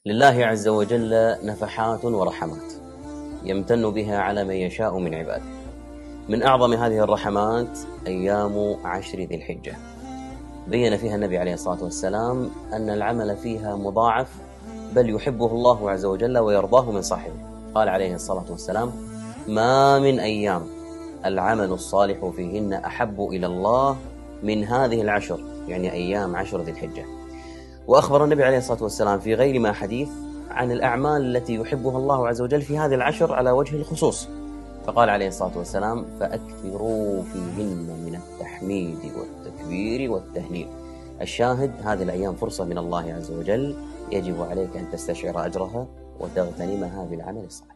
لله عز وجل نفحات ورحمات يمتن بها على من يشاء من عباده. من أعظم هذه الرحمات أيام 10 ذي الحجة، بين فيها النبي عليه الصلاة والسلام أن العمل فيها مضاعف، بل يحبه الله عز وجل ويرضاه من صاحبه. قال عليه الصلاة والسلام: ما من أيام العمل الصالح فيهن أحب إلى الله من هذه العشر، يعني أيام 10 ذي الحجة. وأخبر النبي عليه الصلاة والسلام في غير ما حديث عن الأعمال التي يحبها الله عز وجل في هذه العشر على وجه الخصوص، فقال عليه الصلاة والسلام: فأكثروا فيهن من التحميد والتكبير والتهليل. الشاهد: هذه الأيام فرصة من الله عز وجل، يجب عليك أن تستشعر أجرها وتغتنمها بالعمل الصالح.